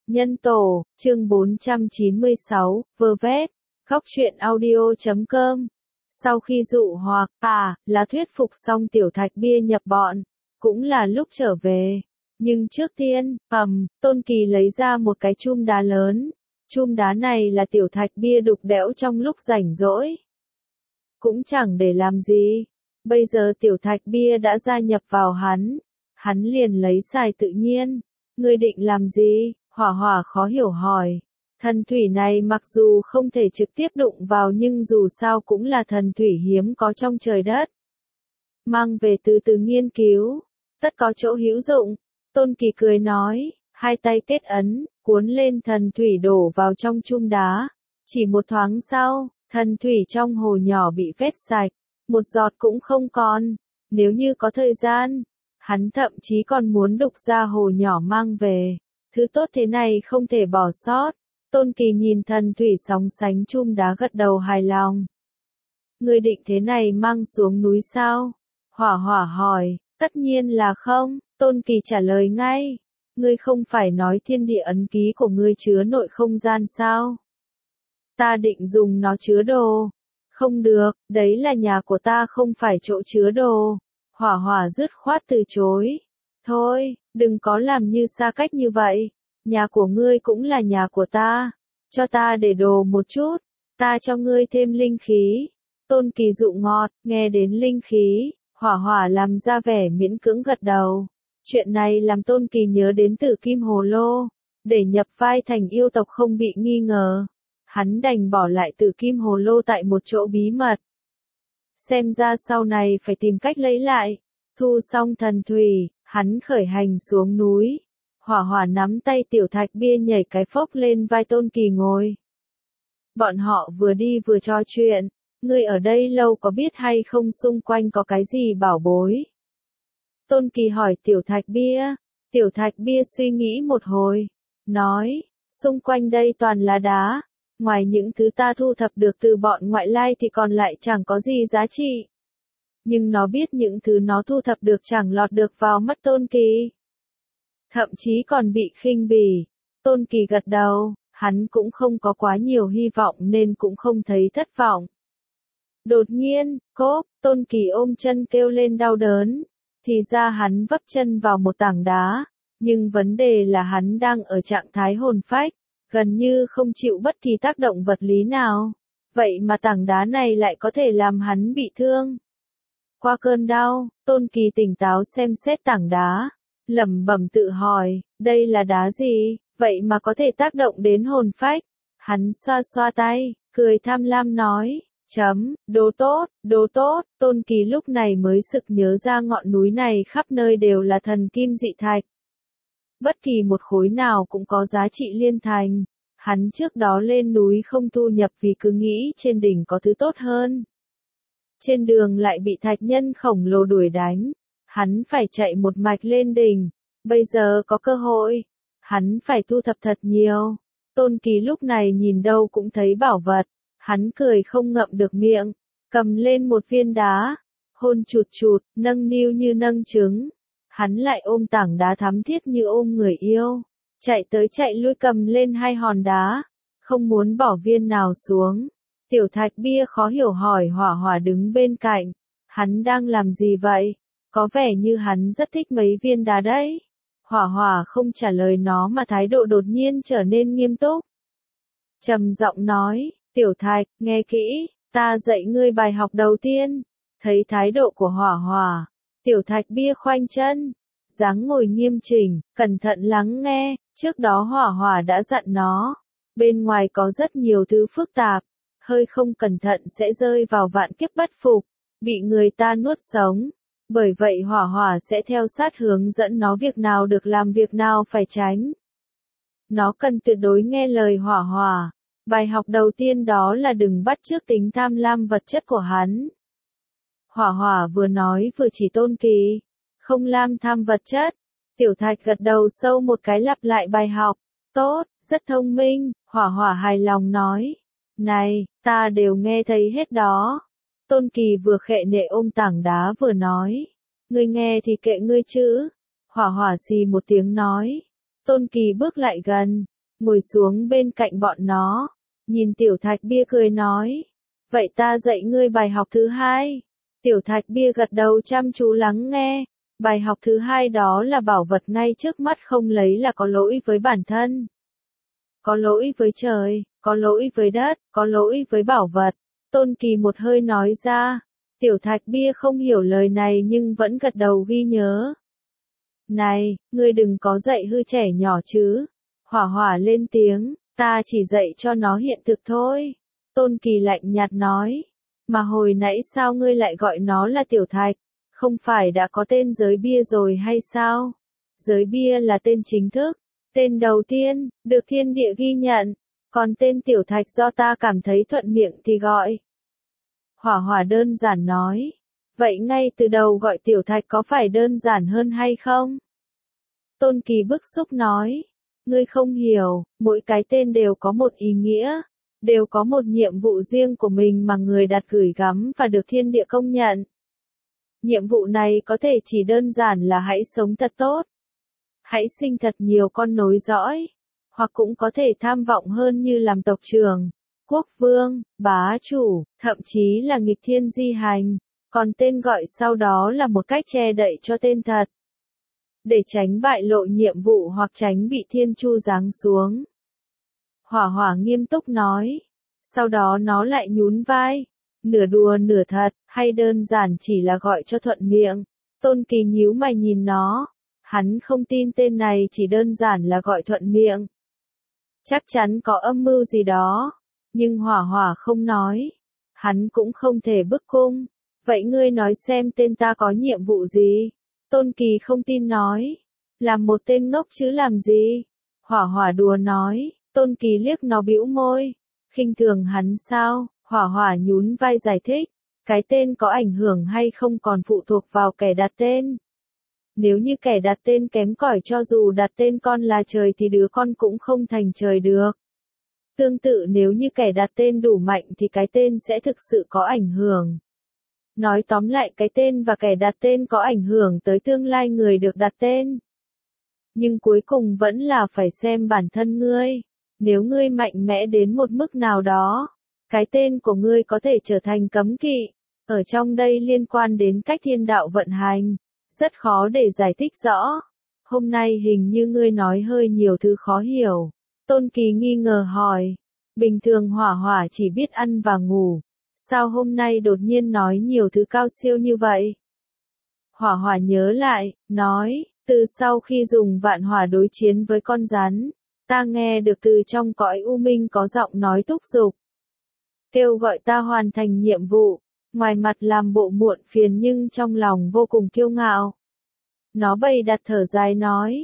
Nhân tổ, chương 496, vơ vét, khóc chuyện audio.com. Sau khi dụ hoặc, là thuyết phục xong Tiểu Thạch Bia nhập bọn, cũng là lúc trở về. Nhưng trước tiên, Tôn Kỳ lấy ra một cái chum đá lớn. Chum đá này là Tiểu Thạch Bia đục đẽo trong lúc rảnh rỗi. Cũng chẳng để làm gì. Bây giờ Tiểu Thạch Bia đã gia nhập vào hắn liền lấy xài tự nhiên. Ngươi định làm gì? Hỏa Hỏa khó hiểu hỏi. Thần thủy này mặc dù không thể trực tiếp đụng vào nhưng dù sao cũng là thần thủy hiếm có trong trời đất. Mang về từ từ nghiên cứu, tất có chỗ hữu dụng. Tôn Kỳ cười nói, hai tay kết ấn, cuốn lên thần thủy đổ vào trong chum đá. Chỉ một thoáng sau, thần thủy trong hồ nhỏ bị vét sạch, một giọt cũng không còn. Nếu như có thời gian, hắn thậm chí còn muốn đục ra hồ nhỏ mang về. Thứ tốt thế này không thể bỏ sót. Tôn Kỳ nhìn thần thủy sóng sánh chum đá gật đầu hài lòng. Ngươi định thế này mang xuống núi sao? Hỏa Hỏa hỏi. Tất nhiên là không, Tôn Kỳ trả lời ngay. Ngươi không phải nói thiên địa ấn ký của ngươi chứa nội không gian sao? Ta định dùng nó chứa đồ. Không được, đấy là nhà của ta không phải chỗ chứa đồ. Hỏa Hỏa dứt khoát từ chối. Thôi, đừng có làm như xa cách như vậy. Nhà của ngươi cũng là nhà của ta. Cho ta để đồ một chút. Ta cho ngươi thêm linh khí. Tôn Kỳ dụ ngọt, nghe đến linh khí. Hỏa Hỏa làm ra vẻ miễn cưỡng gật đầu. Chuyện này làm Tôn Kỳ nhớ đến Tử Kim Hồ Lô. Để nhập vai thành yêu tộc không bị nghi ngờ. Hắn đành bỏ lại Tử Kim Hồ Lô tại một chỗ bí mật. Xem ra sau này phải tìm cách lấy lại. Thu xong thần thủy, hắn khởi hành xuống núi. Hỏa Hỏa nắm tay Tiểu Thạch Bia nhảy cái phốc lên vai Tôn Kỳ ngồi. Bọn họ vừa đi vừa trò chuyện. Ngươi ở đây lâu có biết hay không xung quanh có cái gì bảo bối? Tôn Kỳ hỏi Tiểu Thạch Bia. Tiểu Thạch Bia suy nghĩ một hồi. Nói, xung quanh đây toàn là đá. Ngoài những thứ ta thu thập được từ bọn ngoại lai thì còn lại chẳng có gì giá trị. Nhưng nó biết những thứ nó thu thập được chẳng lọt được vào mắt Tôn Kỳ. Thậm chí còn bị khinh bỉ. Tôn Kỳ gật đầu, hắn cũng không có quá nhiều hy vọng nên cũng không thấy thất vọng. Đột nhiên, Tôn Kỳ ôm chân kêu lên đau đớn. Thì ra hắn vấp chân vào một tảng đá. Nhưng vấn đề là hắn đang ở trạng thái hồn phách, gần như không chịu bất kỳ tác động vật lý nào. Vậy mà tảng đá này lại có thể làm hắn bị thương. Qua cơn đau, Tôn Kỳ tỉnh táo xem xét tảng đá. Lẩm bẩm tự hỏi, đây là đá gì, vậy mà có thể tác động đến hồn phách. Hắn xoa xoa tay, cười tham lam nói, đồ tốt, Tôn Kỳ lúc này mới sực nhớ ra ngọn núi này khắp nơi đều là thần kim dị thạch. Bất kỳ một khối nào cũng có giá trị liên thành. Hắn trước đó lên núi không thu nhập vì cứ nghĩ trên đỉnh có thứ tốt hơn. Trên đường lại bị thạch nhân khổng lồ đuổi đánh. Hắn phải chạy một mạch lên đỉnh. Bây giờ có cơ hội. Hắn phải thu thập thật nhiều. Tôn Kỳ lúc này nhìn đâu cũng thấy bảo vật. Hắn cười không ngậm được miệng. Cầm lên một viên đá. Hôn chụt chụt, nâng niu như nâng trứng. Hắn lại ôm tảng đá thắm thiết như ôm người yêu. Chạy tới chạy lui cầm lên hai hòn đá. Không muốn bỏ viên nào xuống. Tiểu Thạch Bia khó hiểu hỏi Hỏa Hỏa đứng bên cạnh. Hắn đang làm gì vậy? Có vẻ như hắn rất thích mấy viên đá đấy. Hỏa Hỏa không trả lời nó mà thái độ đột nhiên trở nên nghiêm túc. Trầm giọng nói, Tiểu Thạch, nghe kỹ, ta dạy ngươi bài học đầu tiên. Thấy thái độ của Hỏa Hỏa, Tiểu Thạch Bia khoanh chân, dáng ngồi nghiêm chỉnh, cẩn thận lắng nghe. Trước đó Hỏa Hỏa đã dặn nó, bên ngoài có rất nhiều thứ phức tạp, hơi không cẩn thận sẽ rơi vào vạn kiếp bất phục, bị người ta nuốt sống. Bởi vậy Hỏa Hỏa sẽ theo sát hướng dẫn nó việc nào được làm việc nào phải tránh. Nó cần tuyệt đối nghe lời Hỏa Hỏa. Bài học đầu tiên đó là đừng bắt chước tính tham lam vật chất của hắn. Hỏa Hỏa vừa nói vừa chỉ Tôn Kỳ. Không lam tham vật chất. Tiểu Thạch gật đầu sâu một cái lặp lại bài học. Tốt, rất thông minh, Hỏa Hỏa hài lòng nói. Này, ta đều nghe thấy hết đó. Tôn Kỳ vừa khệ nệ ôm tảng đá vừa nói. Ngươi nghe thì kệ ngươi chứ. Hỏa Hỏa xì một tiếng nói. Tôn Kỳ bước lại gần. ngồi xuống bên cạnh bọn nó, nhìn Tiểu Thạch Bia cười nói. Vậy ta dạy ngươi bài học thứ hai. Tiểu Thạch Bia gật đầu chăm chú lắng nghe. Bài học thứ hai đó là bảo vật ngay trước mắt không lấy là có lỗi với bản thân. Có lỗi với trời, có lỗi với đất, có lỗi với bảo vật. Tôn Kỳ một hơi nói ra. Tiểu Thạch Bia không hiểu lời này nhưng vẫn gật đầu ghi nhớ. Này, ngươi đừng có dạy hư trẻ nhỏ chứ. Hỏa Hỏa lên tiếng, ta chỉ dạy cho nó hiện thực thôi. Tôn Kỳ lạnh nhạt nói. Mà hồi nãy sao ngươi lại gọi nó là Tiểu Thạch? Không phải đã có tên giới bia rồi hay sao? Giới bia là tên chính thức, tên đầu tiên, được thiên địa ghi nhận. Còn tên Tiểu Thạch do ta cảm thấy thuận miệng thì gọi. Hỏa Hỏa đơn giản nói. Vậy ngay từ đầu gọi Tiểu Thạch có phải đơn giản hơn hay không? Tôn Kỳ bức xúc nói. Ngươi không hiểu, mỗi cái tên đều có một ý nghĩa, đều có một nhiệm vụ riêng của mình mà người đặt gửi gắm và được thiên địa công nhận. Nhiệm vụ này có thể chỉ đơn giản là hãy sống thật tốt, hãy sinh thật nhiều con nối dõi, hoặc cũng có thể tham vọng hơn như làm tộc trưởng, quốc vương, bá chủ, thậm chí là nghịch thiên di hành, còn tên gọi sau đó là một cách che đậy cho tên thật. Để tránh bại lộ nhiệm vụ hoặc tránh bị thiên chu giáng xuống. Hỏa Hỏa nghiêm túc nói. Sau đó nó lại nhún vai. Nửa đùa nửa thật, hay đơn giản chỉ là gọi cho thuận miệng. Tôn Kỳ nhíu mày nhìn nó. Hắn không tin tên này chỉ đơn giản là gọi thuận miệng. Chắc chắn có âm mưu gì đó. Nhưng Hỏa Hỏa không nói. Hắn cũng không thể bức cung. Vậy ngươi nói xem tên ta có nhiệm vụ gì? Tôn Kỳ không tin nói. Làm một tên ngốc chứ làm gì? Hỏa Hỏa đùa nói. Tôn Kỳ liếc nó bĩu môi. Khinh thường hắn sao? Hỏa Hỏa nhún vai giải thích. Cái tên có ảnh hưởng hay không còn phụ thuộc vào kẻ đặt tên. Nếu như kẻ đặt tên kém cỏi cho dù đặt tên con là trời thì đứa con cũng không thành trời được. Tương tự nếu như kẻ đặt tên đủ mạnh thì cái tên sẽ thực sự có ảnh hưởng. Nói tóm lại cái tên và kẻ đặt tên có ảnh hưởng tới tương lai người được đặt tên. Nhưng cuối cùng vẫn là phải xem bản thân ngươi. Nếu ngươi mạnh mẽ đến một mức nào đó, cái tên của ngươi có thể trở thành cấm kỵ. Ở trong đây liên quan đến cách thiên đạo vận hành. Rất khó để giải thích rõ. Hôm nay hình như ngươi nói hơi nhiều thứ khó hiểu. Tôn Kỳ nghi ngờ hỏi. Bình thường Hỏa Hỏa chỉ biết ăn và ngủ. Sao hôm nay đột nhiên nói nhiều thứ cao siêu như vậy? Hỏa Hỏa nhớ lại, nói, từ sau khi dùng vạn hỏa đối chiến với con rắn, ta nghe được từ trong cõi u minh có giọng nói thúc giục. Kêu gọi ta hoàn thành nhiệm vụ, ngoài mặt làm bộ muộn phiền nhưng trong lòng vô cùng kiêu ngạo. Nó bày đặt thở dài nói,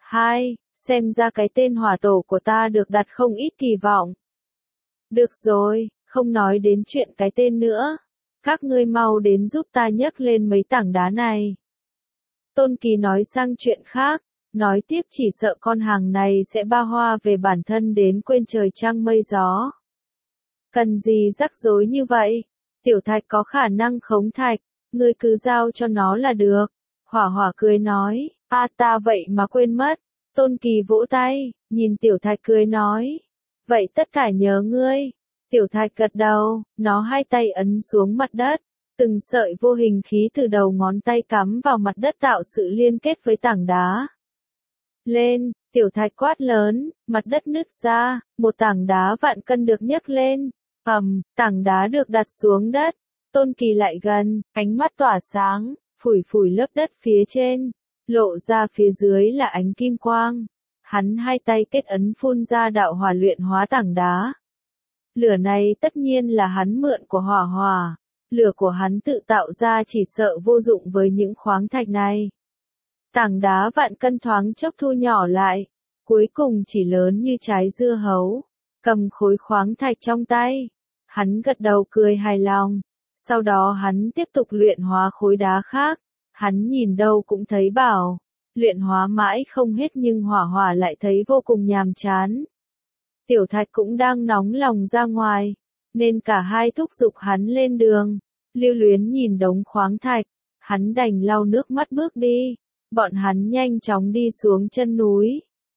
xem ra cái tên hỏa tổ của ta được đặt không ít kỳ vọng. Được rồi. Không nói đến chuyện cái tên nữa. Các ngươi mau đến giúp ta nhấc lên mấy tảng đá này. Tôn Kỳ nói sang chuyện khác. Nói tiếp chỉ sợ con hàng này sẽ ba hoa về bản thân đến quên trời trăng mây gió. Cần gì rắc rối như vậy? Tiểu Thạch có khả năng khống thạch. Ngươi cứ giao cho nó là được. Hỏa Hỏa cười nói. Ta vậy mà quên mất. Tôn Kỳ vỗ tay. Nhìn Tiểu Thạch cười nói. Vậy tất cả nhớ ngươi. Tiểu Thạch gật đầu, nó hai tay ấn xuống mặt đất, từng sợi vô hình khí từ đầu ngón tay cắm vào mặt đất tạo sự liên kết với tảng đá. Lên, Tiểu Thạch quát lớn, mặt đất nứt ra, một tảng đá vạn cân được nhấc lên, tảng đá được đặt xuống đất. Tôn Kỳ lại gần, ánh mắt tỏa sáng, phủi phủi lớp đất phía trên, lộ ra phía dưới là ánh kim quang. Hắn hai tay kết ấn phun ra đạo hỏa luyện hóa tảng đá. Lửa này tất nhiên là hắn mượn của Hỏa Hỏa. Lửa của hắn tự tạo ra chỉ sợ vô dụng với những khoáng thạch này. Tảng đá vạn cân thoáng chốc thu nhỏ lại, cuối cùng chỉ lớn như trái dưa hấu. Cầm khối khoáng thạch trong tay, hắn gật đầu cười hài lòng. Sau đó hắn tiếp tục luyện hóa khối đá khác. Hắn nhìn đâu cũng thấy bảo, luyện hóa mãi không hết nhưng Hỏa Hỏa lại thấy vô cùng nhàm chán. Tiểu Thạch cũng đang nóng lòng ra ngoài, nên cả hai thúc giục hắn lên đường. Lưu Luyến nhìn đống khoáng thạch, hắn đành lau nước mắt bước đi. Bọn hắn nhanh chóng đi xuống chân núi.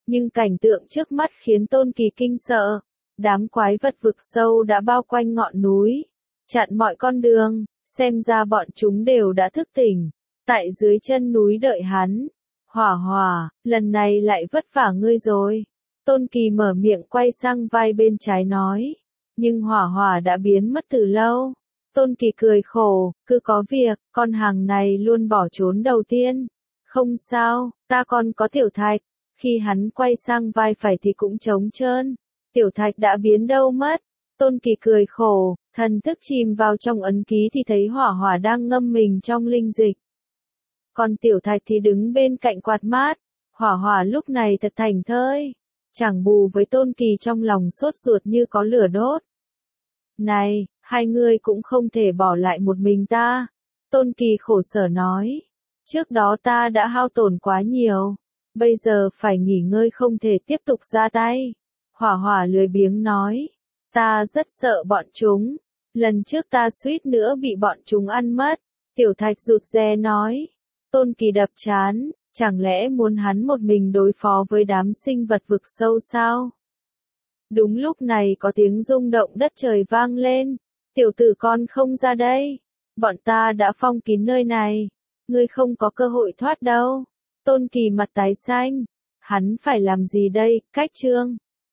Nhưng cảnh tượng trước mắt khiến Tôn Kỳ kinh sợ. Đám quái vật vực sâu đã bao quanh ngọn núi, chặn mọi con đường, xem ra bọn chúng đều đã thức tỉnh, tại dưới chân núi đợi hắn. Hỏa Hỏa, lần này lại vất vả ngươi rồi. Tôn Kỳ mở miệng quay sang vai bên trái nói. Nhưng Hỏa Hỏa đã biến mất từ lâu. Tôn Kỳ cười khổ, cứ có việc, con hàng này luôn bỏ trốn đầu tiên. Không sao, ta còn có Tiểu Thạch. Khi hắn quay sang vai phải thì cũng trống trơn. Tiểu Thạch đã biến đâu mất. Tôn Kỳ cười khổ, thần thức chìm vào trong ấn ký thì thấy Hỏa Hỏa đang ngâm mình trong linh dịch. Còn Tiểu Thạch thì đứng bên cạnh quạt mát. Hỏa Hỏa lúc này thật thảnh thơi. Chẳng bù với Tôn Kỳ trong lòng sốt ruột như có lửa đốt. Này, hai người cũng không thể bỏ lại một mình ta. Tôn Kỳ khổ sở nói. Trước đó ta đã hao tổn quá nhiều. Bây giờ phải nghỉ ngơi không thể tiếp tục ra tay. Hỏa Hỏa lười biếng nói. Ta rất sợ bọn chúng. Lần trước ta suýt nữa bị bọn chúng ăn mất. Tiểu Thạch rụt rè nói. Tôn Kỳ đập trán. Chẳng lẽ muốn hắn một mình đối phó với đám sinh vật vực sâu sao? Đúng lúc này có tiếng rung động đất trời vang lên. Tiểu tử con không ra đây. Bọn ta đã phong kín nơi này. Ngươi không có cơ hội thoát đâu. Tôn Kỳ mặt tái xanh. Hắn phải làm gì đây, Cách Trương?